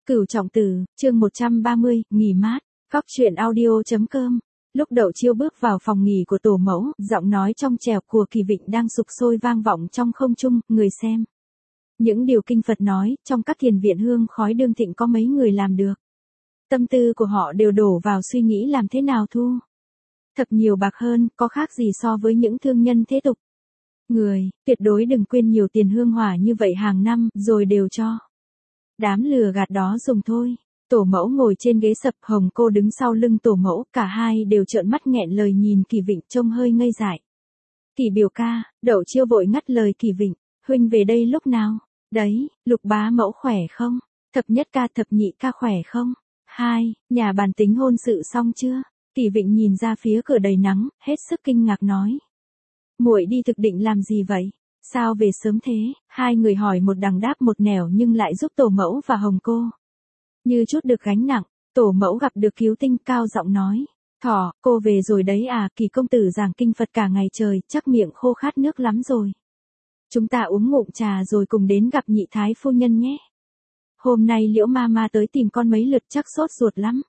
Cửu Trọng Tử, chương 130, nghỉ mát, Cóc truyện audio.com. Lúc Đậu Chiêu bước vào phòng nghỉ của tổ mẫu, giọng nói trong trẻo của Kỳ Vịnh đang sục sôi vang vọng trong không trung, người xem. Những điều kinh Phật nói, trong các thiền viện hương khói đương thịnh có mấy người làm được. Tâm tư của họ đều đổ vào suy nghĩ làm thế nào thu thật nhiều bạc hơn, có khác gì so với những thương nhân thế tục. Người, tuyệt đối đừng quên nhiều tiền hương hỏa như vậy hàng năm, rồi đều cho đám lừa gạt đó dùng thôi. Tổ mẫu ngồi trên ghế sập, Hồng Cô đứng sau lưng tổ mẫu, cả hai đều trợn mắt nghẹn lời nhìn Kỳ Vịnh trông hơi ngây dại. Kỳ biểu ca, Đậu Chiêu vội ngắt lời Kỳ Vịnh, huynh về đây lúc nào? Đấy, Lục bá mẫu khỏe không? Thập nhất ca thập nhị ca khỏe không? Hai, nhà bàn tính hôn sự xong chưa? Kỳ Vịnh nhìn ra phía cửa đầy nắng, hết sức kinh ngạc nói. Muội đi thực định làm gì vậy? Sao về sớm thế? Hai người hỏi một đằng đáp một nẻo nhưng lại giúp tổ mẫu và Hồng Cô như chút được gánh nặng. Tổ mẫu gặp được cứu tinh, cao giọng nói. Thỏ, cô về rồi đấy à? Kỳ công tử giảng kinh Phật cả ngày trời, chắc miệng khô khát nước lắm rồi. Chúng ta uống ngụm trà rồi cùng đến gặp nhị thái phu nhân nhé. Hôm nay Liễu ma tới tìm con mấy lượt, chắc sốt ruột lắm.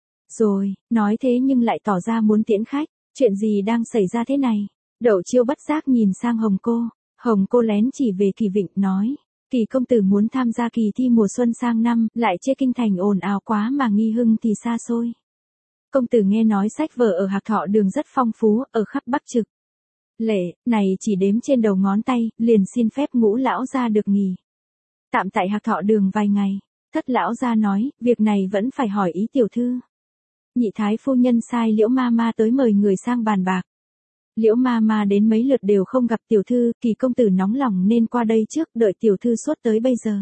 Rồi, nói thế nhưng lại tỏ ra muốn tiễn khách. Chuyện gì đang xảy ra thế này? Đậu Chiêu bất giác nhìn sang Hồng Cô. Hồng Cô lén chỉ về Kỳ Vịnh nói. Kỳ công tử muốn tham gia kỳ thi mùa xuân sang năm, lại chê kinh thành ồn ào quá mà Nghi Hưng thì xa xôi. Công tử nghe nói sách vở ở Hạc Thọ Đường rất phong phú, ở khắp Bắc Trực. Lệ, này chỉ đếm trên đầu ngón tay, liền xin phép Ngũ lão gia được nghỉ tạm tại Hạc Thọ Đường vài ngày. Thất lão gia nói, việc này vẫn phải hỏi ý tiểu thư. Nhị thái phu nhân sai Liễu ma tới mời người sang bàn bạc. Liễu ma đến mấy lượt đều không gặp tiểu thư, Kỳ công tử nóng lòng nên qua đây trước, đợi tiểu thư suốt tới bây giờ.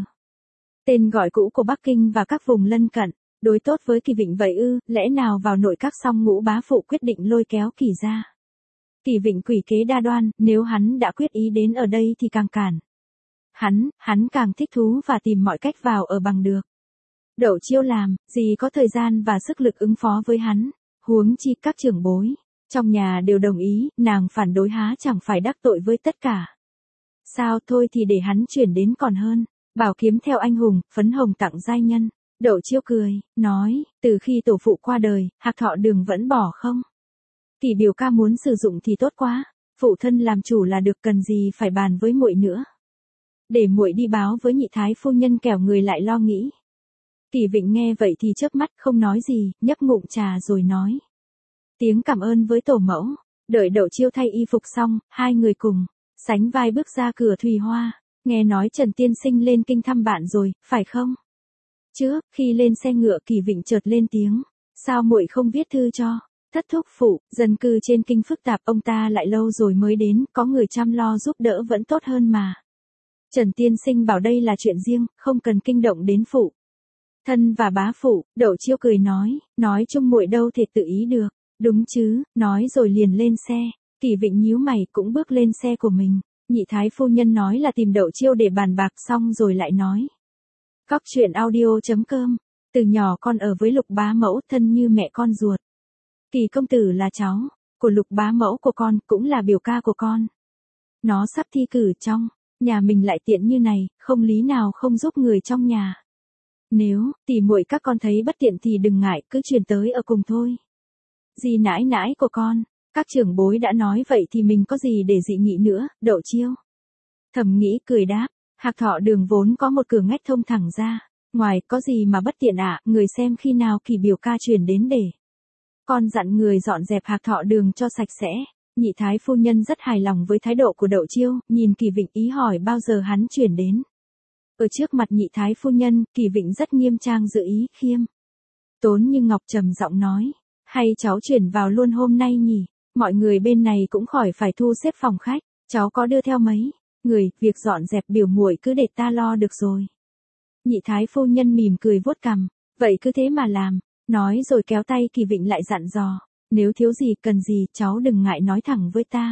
Tên gọi cũ của Bắc Kinh và các vùng lân cận, đối tốt với Kỳ Vịnh vậy ư? Lẽ nào vào nội các xong Ngũ bá phụ quyết định lôi kéo Kỳ ra? Kỳ Vịnh quỷ kế đa đoan, nếu hắn đã quyết ý đến ở đây thì càng cản. Hắn càng thích thú và tìm mọi cách vào ở bằng được. Đậu Chiêu làm gì có thời gian và sức lực ứng phó với hắn, huống chi các trưởng bối trong nhà đều đồng ý, nàng phản đối há chẳng phải đắc tội với tất cả. Sao thôi thì để hắn chuyển đến còn hơn. Bảo kiếm theo anh hùng, phấn hồng tặng giai nhân. Đậu Chiêu cười, nói, từ khi tổ phụ qua đời, Hạc Thọ Đường vẫn bỏ không? Kỳ biểu ca muốn sử dụng thì tốt quá, phụ thân làm chủ là được, cần gì phải bàn với muội nữa. Để muội đi báo với nhị thái phu nhân kẻo người lại lo nghĩ. Kỳ Vịnh nghe vậy thì chớp mắt không nói gì, nhấp ngụm trà rồi nói. Tiếng cảm ơn với tổ mẫu. Đợi Đậu Chiêu thay y phục xong, hai người cùng sánh vai bước ra cửa Thùy Hoa. Nghe nói Trần tiên sinh lên kinh thăm bạn rồi, phải không? Trước khi lên xe ngựa, Kỳ Vịnh chợt lên tiếng. Sao muội không viết thư cho thất thúc phụ? Dân cư trên kinh phức tạp, ông ta lại lâu rồi mới đến, có người chăm lo giúp đỡ vẫn tốt hơn mà. Trần tiên sinh bảo đây là chuyện riêng, không cần kinh động đến phụ thân và bá phụ. Đậu Chiêu cười nói chung muội đâu thể tự ý được. Đúng chứ, nói rồi liền lên xe. Kỳ Vịnh nhíu mày cũng bước lên xe của mình. Nhị thái phu nhân nói là tìm Đậu Chiêu để bàn bạc, xong rồi lại nói. Cóc truyện audio.com. Từ nhỏ con ở với Lục bá mẫu, thân như mẹ con ruột. Kỳ công tử là cháu của Lục bá mẫu của con, cũng là biểu ca của con. Nó sắp thi cử trong nhà mình lại tiện như này, không lý nào không giúp người trong nhà. Nếu tỉ muội các con thấy bất tiện thì đừng ngại, cứ chuyển tới ở cùng thôi. Dì nãi nãi của con, các trưởng bối đã nói vậy thì mình có gì để dị nghị nữa. Đậu Chiêu thầm nghĩ, cười đáp. Hạc Thọ Đường vốn có một cửa ngách thông thẳng ra ngoài, có gì mà bất tiện ạ? Người xem khi nào Kỳ biểu ca chuyển đến để con dặn người dọn dẹp Hạc Thọ Đường cho sạch sẽ. Nhị thái phu nhân rất hài lòng với thái độ của Đậu Chiêu, nhìn Kỳ Vịnh ý hỏi bao giờ hắn chuyển đến. Ở trước mặt nhị thái phu nhân, Kỳ Vịnh rất nghiêm trang dự ý, khiêm tốn như ngọc, trầm giọng nói. Hay cháu chuyển vào luôn hôm nay nhỉ? Mọi người bên này cũng khỏi phải thu xếp phòng khách. Cháu có đưa theo mấy người, việc dọn dẹp biểu muội cứ để ta lo được rồi. Nhị thái phu nhân mỉm cười vuốt cằm. Vậy cứ thế mà làm. Nói rồi kéo tay Kỳ Vịnh lại dặn dò. Nếu thiếu gì cần gì, cháu đừng ngại nói thẳng với ta.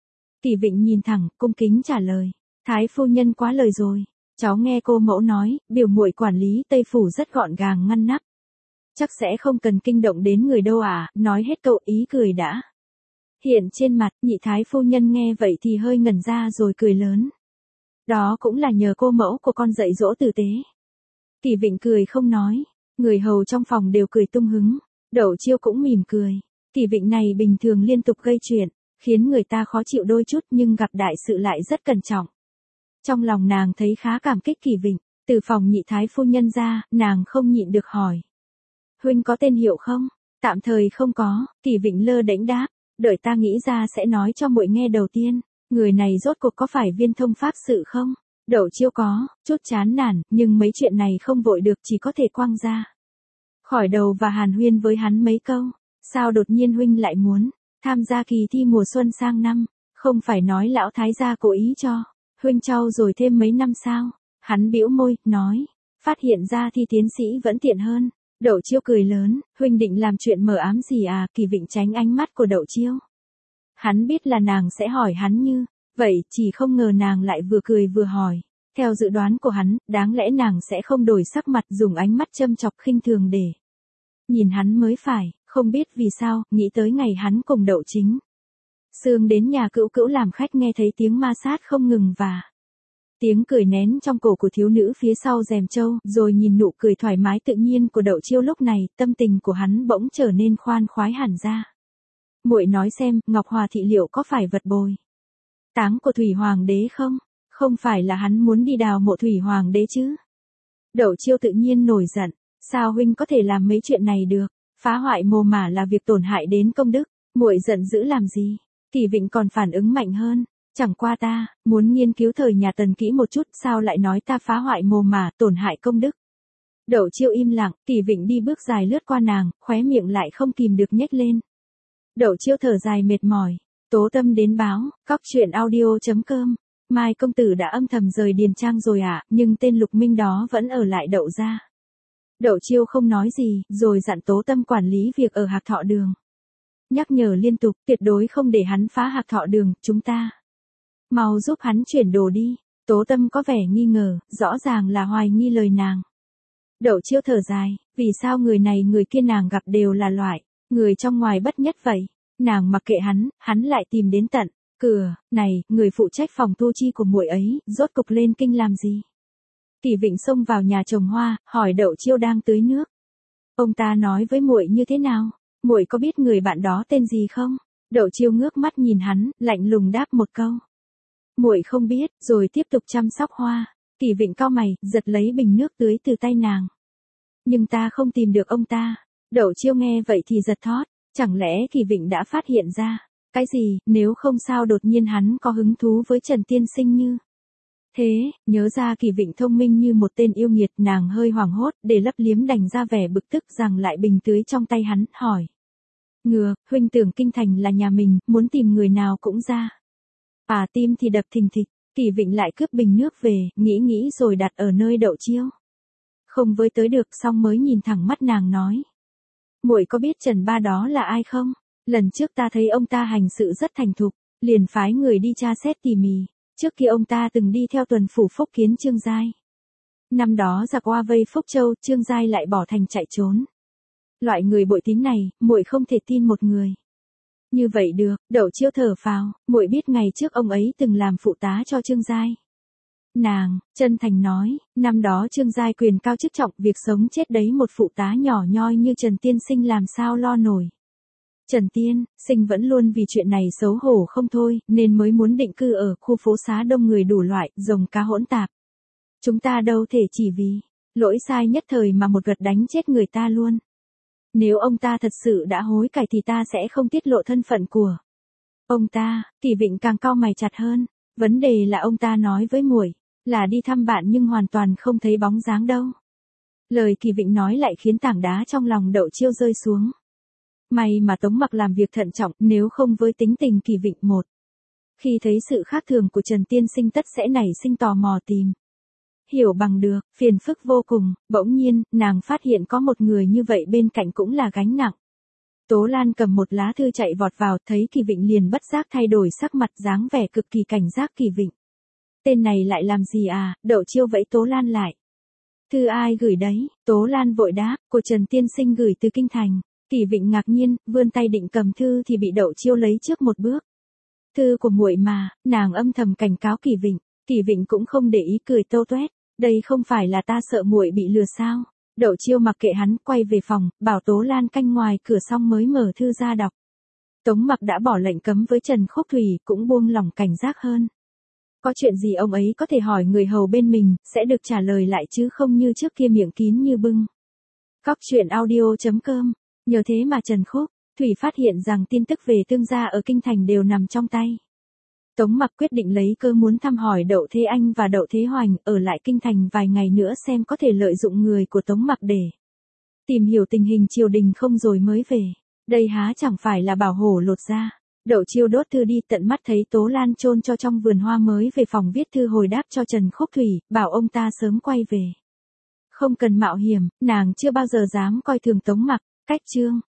Kỳ Vịnh nhìn thẳng, cung kính trả lời. Thái phu nhân quá lời rồi. Cháu nghe cô mẫu nói, biểu muội quản lý Tây Phủ rất gọn gàng ngăn nắp. Chắc sẽ không cần kinh động đến người đâu à? Nói hết cậu ý cười đã hiện trên mặt. Nhị thái phu nhân nghe vậy thì hơi ngẩn ra rồi cười lớn. Đó cũng là nhờ cô mẫu của con dạy dỗ tử tế. Kỳ Vịnh cười không nói, người hầu trong phòng đều cười tung hứng, Đậu Chiêu cũng mỉm cười. Kỳ Vịnh này bình thường liên tục gây chuyện, khiến người ta khó chịu đôi chút nhưng gặp đại sự lại rất cẩn trọng. Trong lòng nàng thấy khá cảm kích Kỳ Vịnh, từ phòng nhị thái phu nhân ra, nàng không nhịn được hỏi. Huynh có tên hiệu không? Tạm thời không có, Kỳ Vịnh lơ đễnh đáp, đợi ta nghĩ ra sẽ nói cho muội nghe đầu tiên, người này rốt cuộc có phải viên thông pháp sự không? Đậu Chiêu có, chút chán nản, nhưng mấy chuyện này không vội được chỉ có thể quăng ra. Khỏi đầu và hàn huyên với hắn mấy câu, sao đột nhiên huynh lại muốn tham gia kỳ thi mùa xuân sang năm, không phải nói lão thái gia cố ý cho, huynh trau rồi thêm mấy năm sao? Hắn bĩu môi, nói, phát hiện ra thi tiến sĩ vẫn tiện hơn. Đậu Chiêu cười lớn, huynh định làm chuyện mờ ám gì à? Kỳ Vịnh tránh ánh mắt của Đậu Chiêu. Hắn biết là nàng sẽ hỏi hắn như vậy, chỉ không ngờ nàng lại vừa cười vừa hỏi. Theo dự đoán của hắn, đáng lẽ nàng sẽ không đổi sắc mặt dùng ánh mắt châm chọc khinh thường để nhìn hắn mới phải, không biết vì sao, nghĩ tới ngày hắn cùng Đậu Chính Sương đến nhà Cữu Cữu làm khách nghe thấy tiếng ma sát không ngừng và tiếng cười nén trong cổ của thiếu nữ phía sau rèm trâu, rồi nhìn nụ cười thoải mái tự nhiên của Đậu Chiêu lúc này, tâm tình của hắn bỗng trở nên khoan khoái hẳn ra. Muội nói xem, Ngọc Hòa thị liệu có phải vật bồi táng của Thủy Hoàng đế không? Không phải là hắn muốn đi đào mộ Thủy Hoàng đế chứ? Đậu Chiêu tự nhiên nổi giận, sao huynh có thể làm mấy chuyện này được? Phá hoại mồ mả là việc tổn hại đến công đức, muội giận dữ làm gì? Kỳ Vịnh còn phản ứng mạnh hơn. Chẳng qua ta, muốn nghiên cứu thời nhà Tần kỹ một chút, sao lại nói ta phá hoại mồ mả, tổn hại công đức. Đậu Chiêu im lặng, Kỳ Vịnh đi bước dài lướt qua nàng, khóe miệng lại không kìm được nhếch lên. Đậu Chiêu thở dài mệt mỏi, Tố Tâm đến báo, cóc truyện audio.com, Mai công tử đã âm thầm rời điền trang rồi ạ, nhưng tên Lục Minh đó vẫn ở lại Đậu gia. Đậu Chiêu không nói gì, rồi dặn Tố Tâm quản lý việc ở Hạc Thọ Đường. Nhắc nhở liên tục, tuyệt đối không để hắn phá Hạc Thọ Đường, chúng ta mau giúp hắn chuyển đồ đi. Tố Tâm có vẻ nghi ngờ, rõ ràng là hoài nghi lời nàng. Đậu Chiêu thở dài, vì sao người này người kia nàng gặp đều là loại người trong ngoài bất nhất vậy? Nàng mặc kệ hắn lại tìm đến tận cửa. Này, người phụ trách phòng tu chi của muội ấy, rốt cục lên kinh làm gì? Kỳ Vịnh xông vào nhà trồng hoa, hỏi Đậu Chiêu đang tưới nước. Ông ta nói với muội như thế nào? Muội có biết người bạn đó tên gì không? Đậu Chiêu ngước mắt nhìn hắn, lạnh lùng đáp một câu. Muội không biết, rồi tiếp tục chăm sóc hoa. Kỳ Vịnh cau mày, giật lấy bình nước tưới từ tay nàng. Nhưng ta không tìm được ông ta. Đậu Chiêu nghe vậy thì giật thót, chẳng lẽ Kỳ Vịnh đã phát hiện ra cái gì, nếu không sao đột nhiên hắn có hứng thú với Trần Tiên Sinh như thế. Nhớ ra Kỳ Vịnh thông minh như một tên yêu nghiệt, nàng hơi hoảng hốt, để lấp liếm đành ra vẻ bực tức rằng lại bình tưới trong tay hắn, hỏi. Ngừa, huynh tưởng kinh thành là nhà mình, muốn tìm người nào cũng ra. Tim thì đập thình thịch. Kỳ Vịnh lại cướp bình nước về, nghĩ rồi đặt ở nơi Đậu Chiêu không với tới được, xong mới nhìn thẳng mắt nàng nói. Muội có biết Trần Ba đó là ai không? Lần trước ta thấy ông ta hành sự rất thành thục, liền phái người đi tra xét tỉ mỉ. Trước kia ông ta từng đi theo tuần phủ Phúc Kiến Trương Giai. Năm đó giặc oa vây Phúc Châu, Trương Giai lại bỏ thành chạy trốn. Loại người bội tín này, muội không thể tin một người như vậy được. Đậu Chiêu thở phào, muội biết ngày trước ông ấy từng làm phụ tá cho Trương Giai. Nàng chân thành nói, năm đó Trương Giai quyền cao chức trọng, việc sống chết đấy một phụ tá nhỏ nhoi như Trần Tiên Sinh làm sao lo nổi. Trần Tiên Sinh vẫn luôn vì chuyện này xấu hổ không thôi, nên mới muốn định cư ở khu phố xá đông người đủ loại, rồng cá hỗn tạp. Chúng ta đâu thể chỉ vì lỗi sai nhất thời mà một gật đánh chết người ta luôn. Nếu ông ta thật sự đã hối cải thì ta sẽ không tiết lộ thân phận của ông ta. Kỳ Vịnh càng cau mày chặt hơn. Vấn đề là ông ta nói với muội là đi thăm bạn nhưng hoàn toàn không thấy bóng dáng đâu. Lời Kỳ Vịnh nói lại khiến tảng đá trong lòng Đậu Chiêu rơi xuống. May mà Tống Mặc làm việc thận trọng, nếu không với tính tình Kỳ Vịnh một, khi thấy sự khác thường của Trần Tiên Sinh tất sẽ nảy sinh tò mò tìm hiểu bằng được, phiền phức vô cùng. Bỗng nhiên, nàng phát hiện có một người như vậy bên cạnh cũng là gánh nặng. Tố Lan cầm một lá thư chạy vọt vào, thấy Kỳ Vịnh liền bất giác thay đổi sắc mặt, dáng vẻ cực kỳ cảnh giác. Kỳ Vịnh, tên này lại làm gì à? Đậu Chiêu vẫy Tố Lan lại. Thư ai gửi đấy? Tố Lan vội đáp, của Trần Tiên Sinh gửi từ kinh thành. Kỳ Vịnh ngạc nhiên, vươn tay định cầm thư thì bị Đậu Chiêu lấy trước một bước. Thư của muội mà. Nàng âm thầm cảnh cáo Kỳ Vịnh. Kỳ Vịnh cũng không để ý, cười tô toét. Đây không phải là ta sợ muội bị lừa sao? Đậu Chiêu mặc kệ hắn, quay về phòng, bảo Tố Lan canh ngoài cửa xong mới mở thư ra đọc. Tống Mặc đã bỏ lệnh cấm với Trần Khúc Thủy, cũng buông lỏng cảnh giác hơn. Có chuyện gì ông ấy có thể hỏi người hầu bên mình, sẽ được trả lời lại chứ không như trước kia miệng kín như bưng. Cóc truyện audio.com. Nhờ thế mà Trần Khúc Thủy phát hiện rằng tin tức về Tương gia ở Kinh Thành đều nằm trong tay. Tống Mặc quyết định lấy cơ muốn thăm hỏi Đậu Thế Anh và Đậu Thế Hoành, ở lại Kinh Thành vài ngày nữa xem có thể lợi dụng người của Tống Mặc để tìm hiểu tình hình triều đình không rồi mới về. Đây há chẳng phải là bảo hổ lột da. Đậu Chiêu đốt thư đi, tận mắt thấy Tố Lan chôn cho trong vườn hoa, mới về phòng viết thư hồi đáp cho Trần Khúc Thủy, bảo ông ta sớm quay về. Không cần mạo hiểm, nàng chưa bao giờ dám coi thường Tống Mặc. Cách chương